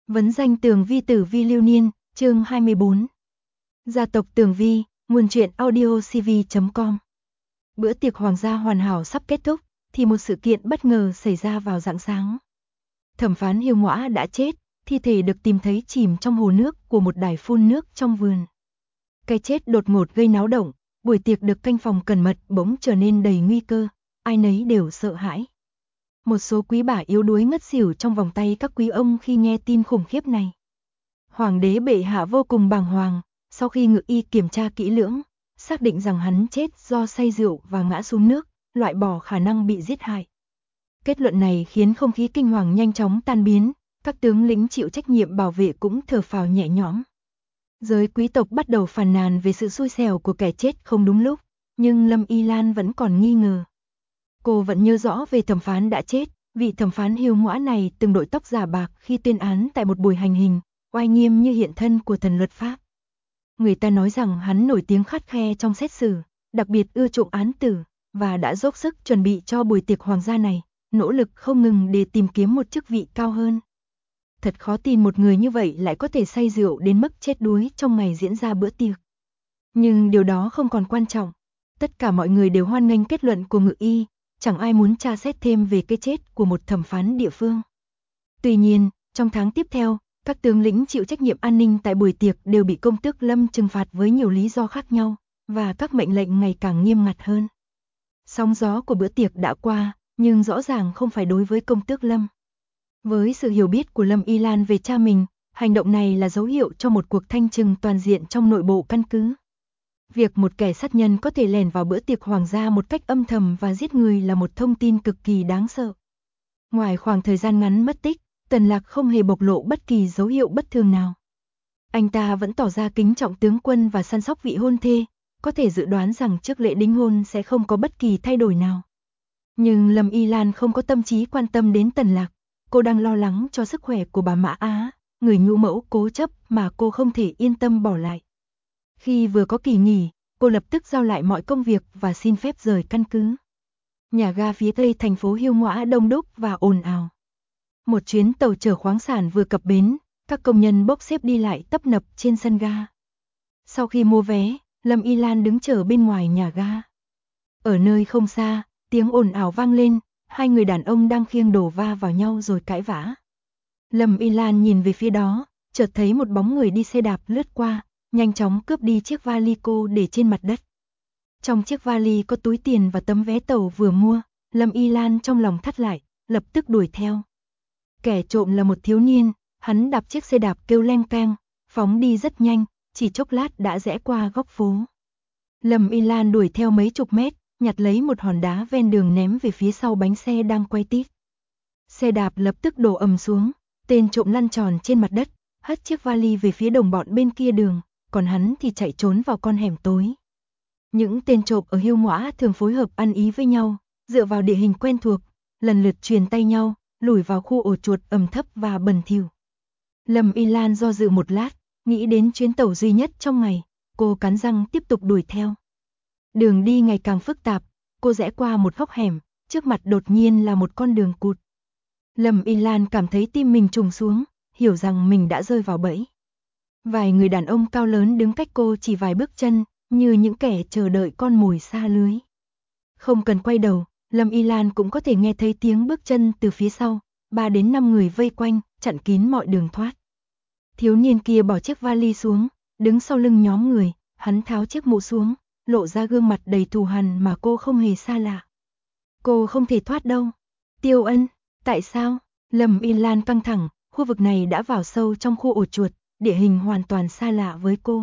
Vấn danh Tường Vi tử vi lưu niên, chương 24. Gia tộc Tường Vi, nguồn truyện audio cv.com. Bữa tiệc hoàng gia hoàn hảo sắp kết thúc, thì một sự kiện bất ngờ xảy ra vào rạng sáng. Thẩm phán Hiêu Ngõa đã chết, thi thể được tìm thấy chìm trong hồ nước của một đài phun nước trong vườn. Cái chết đột ngột gây náo động, buổi tiệc được canh phòng cẩn mật bỗng trở nên đầy nguy cơ, ai nấy đều sợ hãi. Một số quý bà yếu đuối ngất xỉu trong vòng tay các quý ông khi nghe tin khủng khiếp này. Hoàng đế bệ hạ vô cùng bàng hoàng, sau khi ngự y kiểm tra kỹ lưỡng, xác định rằng hắn chết do say rượu và ngã xuống nước, loại bỏ khả năng bị giết hại. Kết luận này khiến không khí kinh hoàng nhanh chóng tan biến, các tướng lĩnh chịu trách nhiệm bảo vệ cũng thở phào nhẹ nhõm. Giới quý tộc bắt đầu phàn nàn về sự xui xẻo của kẻ chết không đúng lúc, nhưng Lâm Y Lan vẫn còn nghi ngờ. Cô vẫn nhớ rõ về thẩm phán đã chết, vị thẩm phán Hiêu Ngõa này từng đội tóc giả bạc khi tuyên án tại một buổi hành hình, oai nghiêm như hiện thân của thần luật pháp. Người ta nói rằng hắn nổi tiếng khắt khe trong xét xử, đặc biệt ưa chuộng án tử, và đã dốc sức chuẩn bị cho buổi tiệc hoàng gia này, nỗ lực không ngừng để tìm kiếm một chức vị cao hơn. Thật khó tin một người như vậy lại có thể say rượu đến mức chết đuối trong ngày diễn ra bữa tiệc. Nhưng điều đó không còn quan trọng. Tất cả mọi người đều hoan nghênh kết luận của ngự y, chẳng ai muốn tra xét thêm về cái chết của một thẩm phán địa phương. Tuy nhiên, trong tháng tiếp theo, các tướng lĩnh chịu trách nhiệm an ninh tại buổi tiệc đều bị công tước Lâm trừng phạt với nhiều lý do khác nhau, và các mệnh lệnh ngày càng nghiêm ngặt hơn. Sóng gió của bữa tiệc đã qua, nhưng rõ ràng không phải đối với công tước Lâm. Với sự hiểu biết của Lâm Y Lan về cha mình, hành động này là dấu hiệu cho một cuộc thanh trừng toàn diện trong nội bộ căn cứ. Việc một kẻ sát nhân có thể lẻn vào bữa tiệc hoàng gia một cách âm thầm và giết người là một thông tin cực kỳ đáng sợ. Ngoài khoảng thời gian ngắn mất tích, Tần Lạc không hề bộc lộ bất kỳ dấu hiệu bất thường nào. Anh ta vẫn tỏ ra kính trọng tướng quân và săn sóc vị hôn thê, có thể dự đoán rằng trước lễ đính hôn sẽ không có bất kỳ thay đổi nào. Nhưng Lâm Y Lan không có tâm trí quan tâm đến Tần Lạc, cô đang lo lắng cho sức khỏe của bà Mã Á, người nhũ mẫu cố chấp mà cô không thể yên tâm bỏ lại. Khi vừa có kỳ nghỉ, cô lập tức giao lại mọi công việc và xin phép rời căn cứ. Nhà ga phía tây thành phố Hiêu Ngõa đông đúc và ồn ào. Một chuyến tàu chở khoáng sản vừa cập bến, các công nhân bốc xếp đi lại tấp nập trên sân ga. Sau khi mua vé, Lâm Y Lan đứng chờ bên ngoài nhà ga. Ở nơi không xa, tiếng ồn ào vang lên, hai người đàn ông đang khiêng đồ va vào nhau rồi cãi vã. Lâm Y Lan nhìn về phía đó, chợt thấy một bóng người đi xe đạp lướt qua, nhanh chóng cướp đi chiếc vali cô để trên mặt đất. Trong chiếc vali có túi tiền và tấm vé tàu vừa mua, Lâm Y Lan trong lòng thắt lại, lập tức đuổi theo. Kẻ trộm là một thiếu niên, hắn đạp chiếc xe đạp kêu leng keng, phóng đi rất nhanh, chỉ chốc lát đã rẽ qua góc phố. Lâm Y Lan đuổi theo mấy chục mét, nhặt lấy một hòn đá ven đường ném về phía sau bánh xe đang quay tít. Xe đạp lập tức đổ ầm xuống, tên trộm lăn tròn trên mặt đất, hất chiếc vali về phía đồng bọn bên kia đường, còn hắn thì chạy trốn vào con hẻm tối. Những tên trộm ở Hiêu Ngõa thường phối hợp ăn ý với nhau, dựa vào địa hình quen thuộc, lần lượt truyền tay nhau, lủi vào khu ổ chuột ẩm thấp và bẩn thỉu. Lâm Y Lan do dự một lát, nghĩ đến chuyến tàu duy nhất trong ngày, cô cắn răng tiếp tục đuổi theo. Đường đi ngày càng phức tạp, cô rẽ qua một góc hẻm, trước mặt đột nhiên là một con đường cụt. Lâm Y Lan cảm thấy tim mình trùng xuống, hiểu rằng mình đã rơi vào bẫy. Vài người đàn ông cao lớn đứng cách cô chỉ vài bước chân, như những kẻ chờ đợi con mồi xa lưới. Không cần quay đầu, Lâm Y Lan cũng có thể nghe thấy tiếng bước chân từ phía sau, 3 đến 5 người vây quanh, chặn kín mọi đường thoát. Thiếu niên kia bỏ chiếc vali xuống, đứng sau lưng nhóm người, hắn tháo chiếc mũ xuống, lộ ra gương mặt đầy thù hằn mà cô không hề xa lạ. Cô không thể thoát đâu. Tiêu Ân, tại sao? Lâm Y Lan căng thẳng, khu vực này đã vào sâu trong khu ổ chuột, địa hình hoàn toàn xa lạ với cô.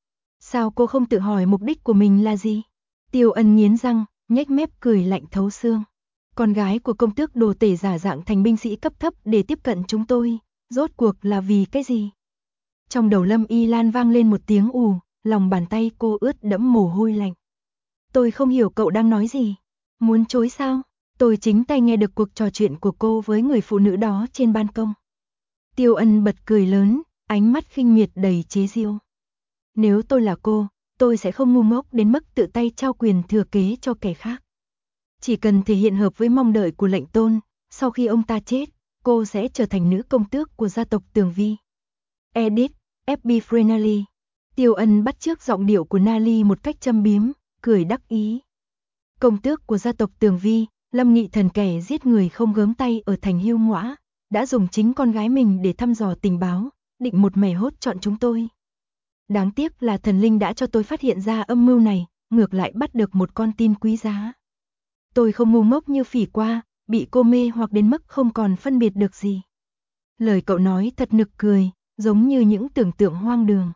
Sao cô không tự hỏi mục đích của mình là gì? Tiêu Ân nghiến răng, nhếch mép cười lạnh thấu xương. Con gái của công tước đồ tể giả dạng thành binh sĩ cấp thấp để tiếp cận chúng tôi, rốt cuộc là vì cái gì? Trong đầu Lâm Y Lan vang lên một tiếng ù, lòng bàn tay cô ướt đẫm mồ hôi lạnh. Tôi không hiểu cậu đang nói gì. Muốn chối sao? Tôi chính tay nghe được cuộc trò chuyện của cô với người phụ nữ đó trên ban công. Tiêu Ân bật cười lớn, ánh mắt khinh miệt đầy chế giễu. Nếu tôi là cô, tôi sẽ không ngu ngốc đến mức tự tay trao quyền thừa kế cho kẻ khác. Chỉ cần thể hiện hợp với mong đợi của lệnh tôn, sau khi ông ta chết, cô sẽ trở thành nữ công tước của gia tộc Tường Vi. Edit, FB Friendly. Tiêu Ân bắt chước giọng điệu của Nali một cách châm biếm, cười đắc ý. Công tước của gia tộc Tường Vi, Lâm Nghị Thần kẻ giết người không gớm tay ở thành Hưu Ngõa, đã dùng chính con gái mình để thăm dò tình báo, định một mẻ hốt chọn chúng tôi. Đáng tiếc là thần linh đã cho tôi phát hiện ra âm mưu này, ngược lại bắt được một con tin quý giá. Tôi không ngu ngốc như Phỉ Qua, bị cô mê hoặc đến mức không còn phân biệt được gì. Lời cậu nói thật nực cười, giống như những tưởng tượng hoang đường.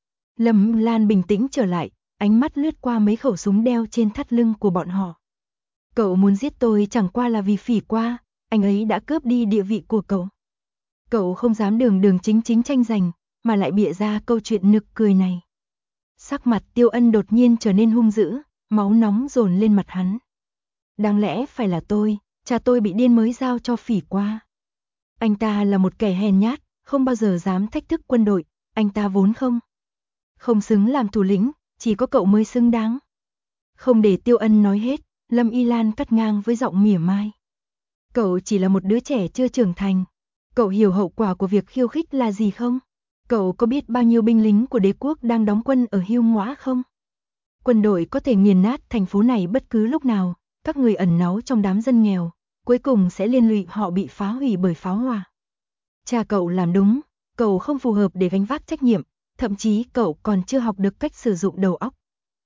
Lâm Lan bình tĩnh trở lại, ánh mắt lướt qua mấy khẩu súng đeo trên thắt lưng của bọn họ. Cậu muốn giết tôi chẳng qua là vì Phỉ Qua, anh ấy đã cướp đi địa vị của cậu. Cậu không dám đường đường chính chính tranh giành, mà lại bịa ra câu chuyện nực cười này. Sắc mặt Tiêu Ân đột nhiên trở nên hung dữ, máu nóng dồn lên mặt hắn. Đáng lẽ phải là tôi, cha tôi bị điên mới giao cho Phỉ Qua. Anh ta là một kẻ hèn nhát, không bao giờ dám thách thức quân đội, anh ta vốn không xứng làm thủ lĩnh, chỉ có cậu mới xứng đáng. Không để Tiêu Ân nói hết, Lâm Y Lan cắt ngang với giọng mỉa mai. Cậu chỉ là một đứa trẻ chưa trưởng thành. Cậu hiểu hậu quả của việc khiêu khích là gì không? Cậu có biết bao nhiêu binh lính của đế quốc đang đóng quân ở Hưu Ngõa không? Quân đội có thể nghiền nát thành phố này bất cứ lúc nào, các người ẩn náu trong đám dân nghèo, cuối cùng sẽ liên lụy họ bị phá hủy bởi pháo hỏa. Cha cậu làm đúng, cậu không phù hợp để gánh vác trách nhiệm, thậm chí cậu còn chưa học được cách sử dụng đầu óc.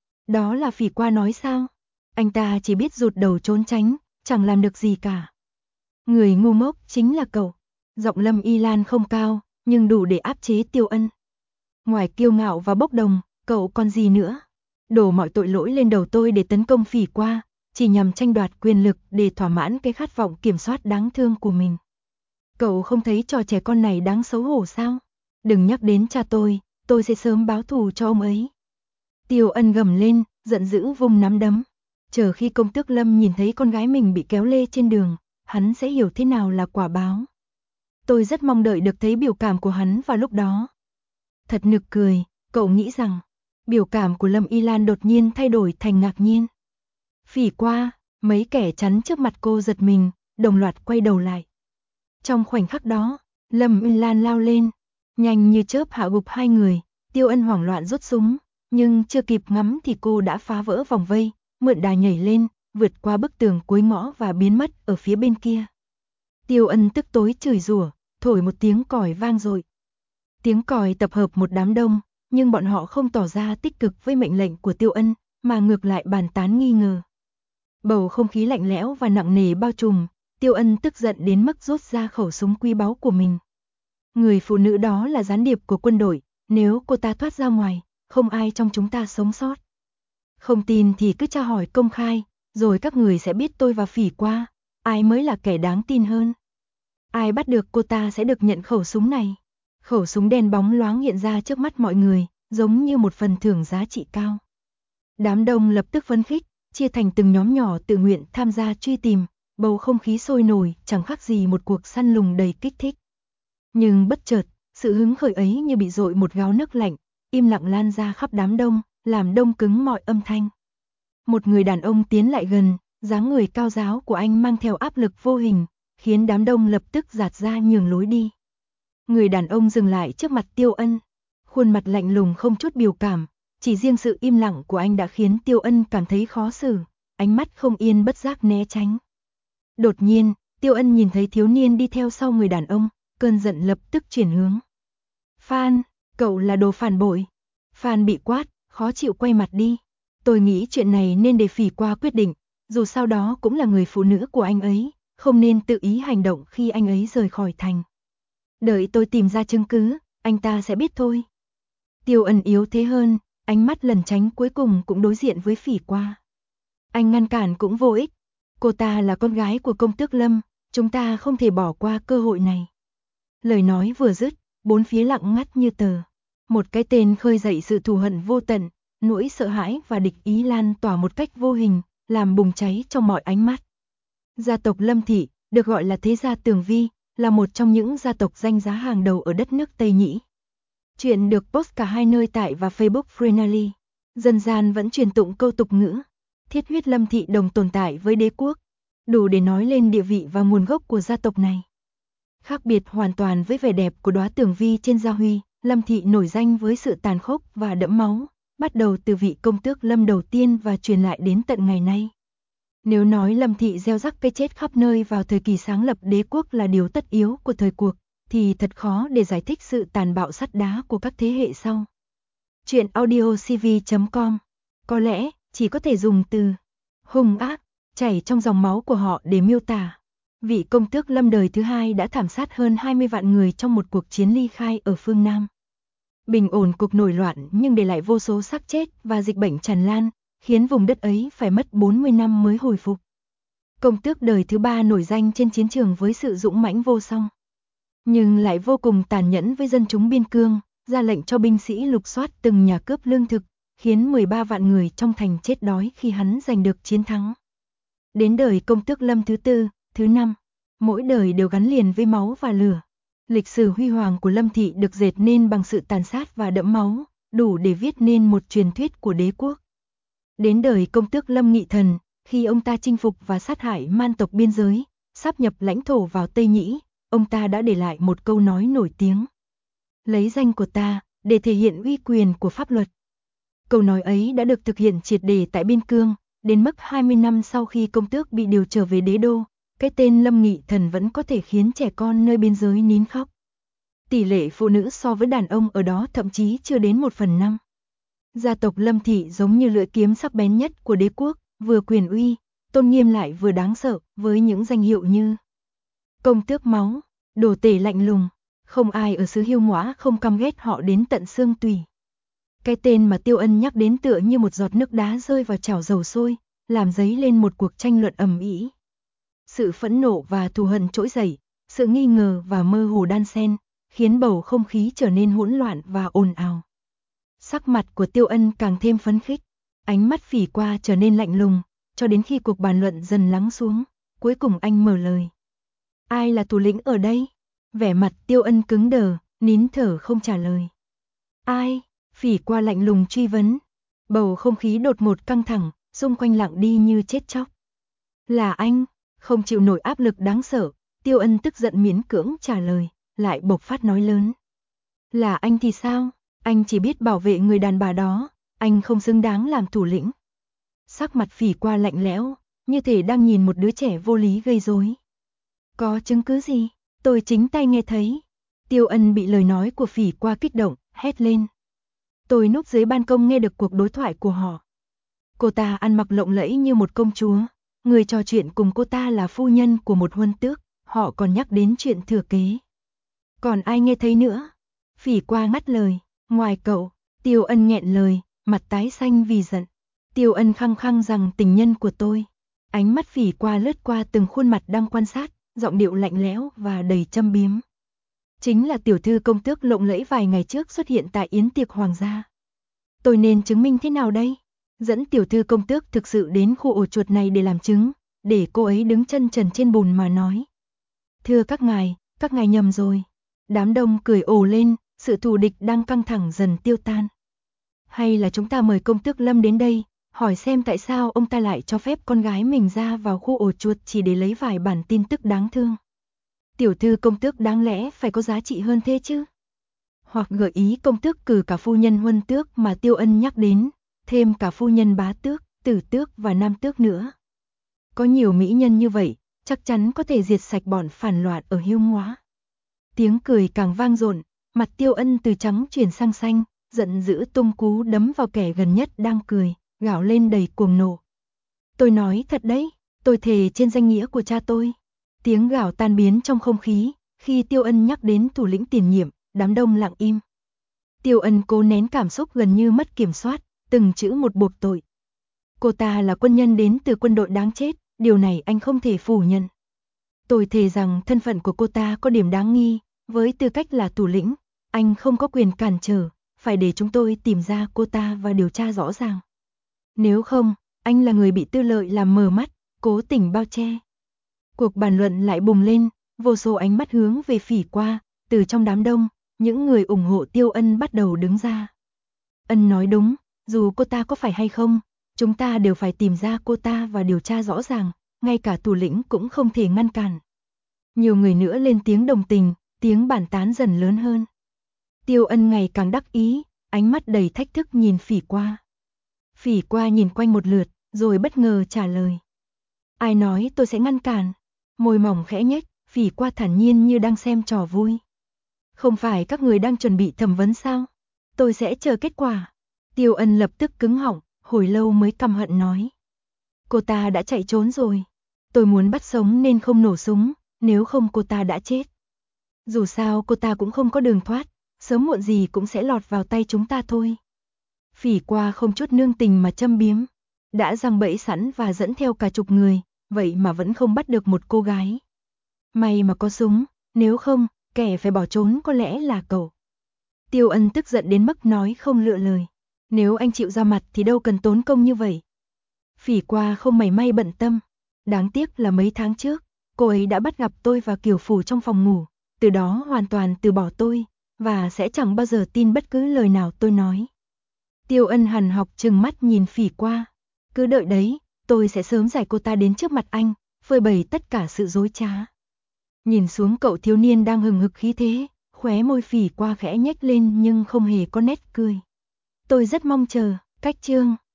Đó là Phỉ Qua nói sao? Anh ta chỉ biết rụt đầu trốn tránh, chẳng làm được gì cả. Người ngu ngốc chính là cậu. Giọng Lâm Y Lan không cao, nhưng đủ để áp chế Tiêu Ân. Ngoài kiêu ngạo và bốc đồng, cậu còn gì nữa? Đổ mọi tội lỗi lên đầu tôi để tấn công Phỉ Qua, chỉ nhằm tranh đoạt quyền lực để thỏa mãn cái khát vọng kiểm soát đáng thương của mình. Cậu không thấy trò trẻ con này đáng xấu hổ sao? Đừng nhắc đến cha tôi sẽ sớm báo thù cho ông ấy. Tiêu Ân gầm lên, giận dữ vung nắm đấm. Chờ khi công tước Lâm nhìn thấy con gái mình bị kéo lê trên đường, hắn sẽ hiểu thế nào là quả báo. Tôi rất mong đợi được thấy biểu cảm của hắn vào lúc đó. Thật nực cười, cậu nghĩ rằng, biểu cảm của Lâm Y Lan đột nhiên thay đổi thành ngạc nhiên. Phỉ Qua, mấy kẻ chắn trước mặt cô giật mình, đồng loạt quay đầu lại. Trong khoảnh khắc đó, Lâm Y Lan lao lên, nhanh như chớp hạ gục hai người, Tiêu Ân hoảng loạn rút súng, nhưng chưa kịp ngắm thì cô đã phá vỡ vòng vây, mượn đà nhảy lên, vượt qua bức tường cuối ngõ và biến mất ở phía bên kia. Tiêu Ân tức tối chửi rủa, thổi một tiếng còi vang dội. Tiếng còi tập hợp một đám đông, nhưng bọn họ không tỏ ra tích cực với mệnh lệnh của Tiêu Ân, mà ngược lại bàn tán nghi ngờ. Bầu không khí lạnh lẽo và nặng nề bao trùm, Tiêu Ân tức giận đến mức rút ra khẩu súng quý báu của mình. Người phụ nữ đó là gián điệp của quân đội, nếu cô ta thoát ra ngoài, không ai trong chúng ta sống sót. Không tin thì cứ tra hỏi công khai, rồi các người sẽ biết tôi và Phỉ Qua, ai mới là kẻ đáng tin hơn. Ai bắt được cô ta sẽ được nhận khẩu súng này. Khẩu súng đen bóng loáng hiện ra trước mắt mọi người, giống như một phần thưởng giá trị cao. Đám đông lập tức phấn khích, chia thành từng nhóm nhỏ tự nguyện tham gia truy tìm, bầu không khí sôi nổi, chẳng khác gì một cuộc săn lùng đầy kích thích. Nhưng bất chợt, sự hứng khởi ấy như bị dội một gáo nước lạnh, im lặng lan ra khắp đám đông, làm đông cứng mọi âm thanh. Một người đàn ông tiến lại gần, dáng người cao ráo của anh mang theo áp lực vô hình, khiến đám đông lập tức dạt ra nhường lối đi. Người đàn ông dừng lại trước mặt Tiêu Ân, khuôn mặt lạnh lùng không chút biểu cảm, chỉ riêng sự im lặng của anh đã khiến Tiêu Ân cảm thấy khó xử, ánh mắt không yên bất giác né tránh. Đột nhiên, Tiêu Ân nhìn thấy thiếu niên đi theo sau người đàn ông, cơn giận lập tức chuyển hướng. Phan, cậu là đồ phản bội. Phan bị quát, khó chịu quay mặt đi. Tôi nghĩ chuyện này nên để Phỉ Qua quyết định, dù sao đó cũng là người phụ nữ của anh ấy, không nên tự ý hành động khi anh ấy rời khỏi thành. Đợi tôi tìm ra chứng cứ, anh ta sẽ biết thôi. Tiêu Ân yếu thế hơn, ánh mắt lẩn tránh cuối cùng cũng đối diện với Phỉ Qua. Anh ngăn cản cũng vô ích, cô ta là con gái của công tước Lâm, chúng ta không thể bỏ qua cơ hội này. Lời nói vừa dứt, bốn phía lặng ngắt như tờ. Một cái tên khơi dậy sự thù hận vô tận, nỗi sợ hãi và địch ý lan tỏa một cách vô hình, làm bùng cháy trong mọi ánh mắt. Gia tộc Lâm Thị, được gọi là thế gia Tường Vi, là một trong những gia tộc danh giá hàng đầu ở đất nước Tây Nhĩ. Chuyện được post cả hai nơi tại và Facebook Friendly. Dân gian vẫn truyền tụng câu tục ngữ, thiết huyết Lâm Thị đồng tồn tại với đế quốc, đủ để nói lên địa vị và nguồn gốc của gia tộc này. Khác biệt hoàn toàn với vẻ đẹp của đóa tường vi trên gia huy, Lâm thị nổi danh với sự tàn khốc và đẫm máu, bắt đầu từ vị công tước Lâm đầu tiên và truyền lại đến tận ngày nay. Nếu nói Lâm thị gieo rắc cái chết khắp nơi vào thời kỳ sáng lập đế quốc là điều tất yếu của thời cuộc, thì thật khó để giải thích sự tàn bạo sắt đá của các thế hệ sau. Truyện audio cv.com có lẽ chỉ có thể dùng từ hung ác, chảy trong dòng máu của họ để miêu tả. Vị công tước Lâm đời thứ hai đã thảm sát hơn 20 vạn người trong một cuộc chiến ly khai ở phương Nam. Bình ổn cuộc nổi loạn nhưng để lại vô số xác chết và dịch bệnh tràn lan, khiến vùng đất ấy phải mất 40 năm mới hồi phục. Công tước đời thứ ba nổi danh trên chiến trường với sự dũng mãnh vô song, nhưng lại vô cùng tàn nhẫn với dân chúng biên cương, ra lệnh cho binh sĩ lục soát từng nhà cướp lương thực, khiến 13 vạn người trong thành chết đói khi hắn giành được chiến thắng. Đến đời công tước Lâm thứ tư, thứ năm, mỗi đời đều gắn liền với máu và lửa. Lịch sử huy hoàng của Lâm thị được dệt nên bằng sự tàn sát và đẫm máu, đủ để viết nên một truyền thuyết của đế quốc. Đến đời công tước Lâm Nghị Thần, khi ông ta chinh phục và sát hại man tộc biên giới, sáp nhập lãnh thổ vào Tây Nhĩ, ông ta đã để lại một câu nói nổi tiếng: lấy danh của ta, để thể hiện uy quyền của pháp luật. Câu nói ấy đã được thực hiện triệt để tại biên cương, đến mức 20 năm sau khi công tước bị điều trở về đế đô, cái tên Lâm Nghị Thần vẫn có thể khiến trẻ con nơi biên giới nín khóc. Tỷ lệ phụ nữ so với đàn ông ở đó thậm chí chưa đến 1/5. Gia tộc Lâm thị giống như lưỡi kiếm sắc bén nhất của đế quốc, vừa quyền uy, tôn nghiêm lại vừa đáng sợ, với những danh hiệu như công tước máu, đồ tể lạnh lùng, không ai ở xứ Hiêu Ngõa không căm ghét họ đến tận xương tủy. Cái tên mà Tiêu Ân nhắc đến tựa như một giọt nước đá rơi vào chảo dầu sôi, làm dấy lên một cuộc tranh luận ầm ĩ. Sự phẫn nộ và thù hận trỗi dậy, sự nghi ngờ và mơ hồ đan xen, khiến bầu không khí trở nên hỗn loạn và ồn ào. Sắc mặt của Tiêu Ân càng thêm phấn khích, ánh mắt Phỉ Qua trở nên lạnh lùng, cho đến khi cuộc bàn luận dần lắng xuống, cuối cùng anh mở lời. Ai là thủ lĩnh ở đây? Vẻ mặt Tiêu Ân cứng đờ, nín thở không trả lời. Ai? Phỉ Qua lạnh lùng truy vấn. Bầu không khí đột ngột căng thẳng, xung quanh lặng đi như chết chóc. Là anh. Không chịu nổi áp lực đáng sợ, Tiêu Ân tức giận miễn cưỡng trả lời, lại bộc phát nói lớn. Là anh thì sao? Anh chỉ biết bảo vệ người đàn bà đó, anh không xứng đáng làm thủ lĩnh. Sắc mặt Phỉ Qua lạnh lẽo, như thể đang nhìn một đứa trẻ vô lý gây rối. Có chứng cứ gì? Tôi chính tay nghe thấy. Tiêu Ân bị lời nói của Phỉ Qua kích động, hét lên. Tôi núp dưới ban công nghe được cuộc đối thoại của họ. Cô ta ăn mặc lộng lẫy như một công chúa. Người trò chuyện cùng cô ta là phu nhân của một huân tước, họ còn nhắc đến chuyện thừa kế. Còn ai nghe thấy nữa? Phỉ Qua ngắt lời, ngoài cậu. Tiêu Ân nghẹn lời, mặt tái xanh vì giận. Tiêu Ân khăng khăng rằng tình nhân của tôi. Ánh mắt Phỉ Qua lướt qua từng khuôn mặt đang quan sát, giọng điệu lạnh lẽo và đầy châm biếm. Chính là tiểu thư công tước lộng lẫy vài ngày trước xuất hiện tại yến tiệc hoàng gia. Tôi nên chứng minh thế nào đây? Dẫn tiểu thư công tước thực sự đến khu ổ chuột này để làm chứng, để cô ấy đứng chân trần trên bùn mà nói. Thưa các ngài nhầm rồi. Đám đông cười ồ lên, sự thù địch đang căng thẳng dần tiêu tan. Hay là chúng ta mời công tước Lâm đến đây, hỏi xem tại sao ông ta lại cho phép con gái mình ra vào khu ổ chuột chỉ để lấy vài bản tin tức đáng thương. Tiểu thư công tước đáng lẽ phải có giá trị hơn thế chứ. Hoặc gợi ý công tước cử cả phu nhân huân tước mà Tiêu Ân nhắc đến, thêm cả phu nhân bá tước, tử tước và nam tước nữa. Có nhiều mỹ nhân như vậy, chắc chắn có thể diệt sạch bọn phản loạn ở Hiêu Ngõa. Tiếng cười càng vang dội, mặt Tiêu Ân từ trắng chuyển sang xanh, giận dữ tung cú đấm vào kẻ gần nhất đang cười, gào lên đầy cuồng nộ. Tôi nói thật đấy, tôi thề trên danh nghĩa của cha tôi. Tiếng gào tan biến trong không khí, khi Tiêu Ân nhắc đến thủ lĩnh tiền nhiệm, đám đông lặng im. Tiêu Ân cố nén cảm xúc gần như mất kiểm soát, từng chữ một buộc tội. Cô ta là quân nhân đến từ quân đội đáng chết, điều này anh không thể phủ nhận. Tôi thề rằng thân phận của cô ta có điểm đáng nghi, với tư cách là thủ lĩnh, anh không có quyền cản trở, phải để chúng tôi tìm ra cô ta và điều tra rõ ràng. Nếu không, anh là người bị tư lợi làm mờ mắt, cố tình bao che. Cuộc bàn luận lại bùng lên, vô số ánh mắt hướng về Phỉ Qua, từ trong đám đông, những người ủng hộ Tiêu Ân bắt đầu đứng ra. Ân nói đúng, dù cô ta có phải hay không, chúng ta đều phải tìm ra cô ta và điều tra rõ ràng, ngay cả thủ lĩnh cũng không thể ngăn cản. Nhiều người nữa lên tiếng đồng tình, tiếng bàn tán dần lớn hơn. Tiêu Ân ngày càng đắc ý, ánh mắt đầy thách thức nhìn Phỉ Qua. Phỉ Qua nhìn quanh một lượt, rồi bất ngờ trả lời. Ai nói tôi sẽ ngăn cản? Môi mỏng khẽ nhếch, Phỉ Qua thản nhiên như đang xem trò vui. Không phải các người đang chuẩn bị thẩm vấn sao? Tôi sẽ chờ kết quả. Tiêu Ân lập tức cứng họng, hồi lâu mới căm hận nói. Cô ta đã chạy trốn rồi. Tôi muốn bắt sống nên không nổ súng, nếu không cô ta đã chết. Dù sao cô ta cũng không có đường thoát, sớm muộn gì cũng sẽ lọt vào tay chúng ta thôi. Phỉ Qua không chút nương tình mà châm biếm. Đã giăng bẫy sẵn và dẫn theo cả chục người, vậy mà vẫn không bắt được một cô gái. May mà có súng, nếu không, kẻ phải bỏ trốn có lẽ là cậu. Tiêu Ân tức giận đến mức nói không lựa lời. Nếu anh chịu ra mặt thì đâu cần tốn công như vậy. Phỉ Qua không mảy may bận tâm. Đáng tiếc là mấy tháng trước, cô ấy đã bắt gặp tôi và Kiều Phủ trong phòng ngủ, từ đó hoàn toàn từ bỏ tôi, và sẽ chẳng bao giờ tin bất cứ lời nào tôi nói. Tiêu Ân hằn học trừng mắt nhìn Phỉ Qua. Cứ đợi đấy, tôi sẽ sớm giải cô ta đến trước mặt anh, phơi bày tất cả sự dối trá. Nhìn xuống cậu thiếu niên đang hừng hực khí thế, khóe môi Phỉ Qua khẽ nhếch lên nhưng không hề có nét cười. Tôi rất mong chờ, cách chương.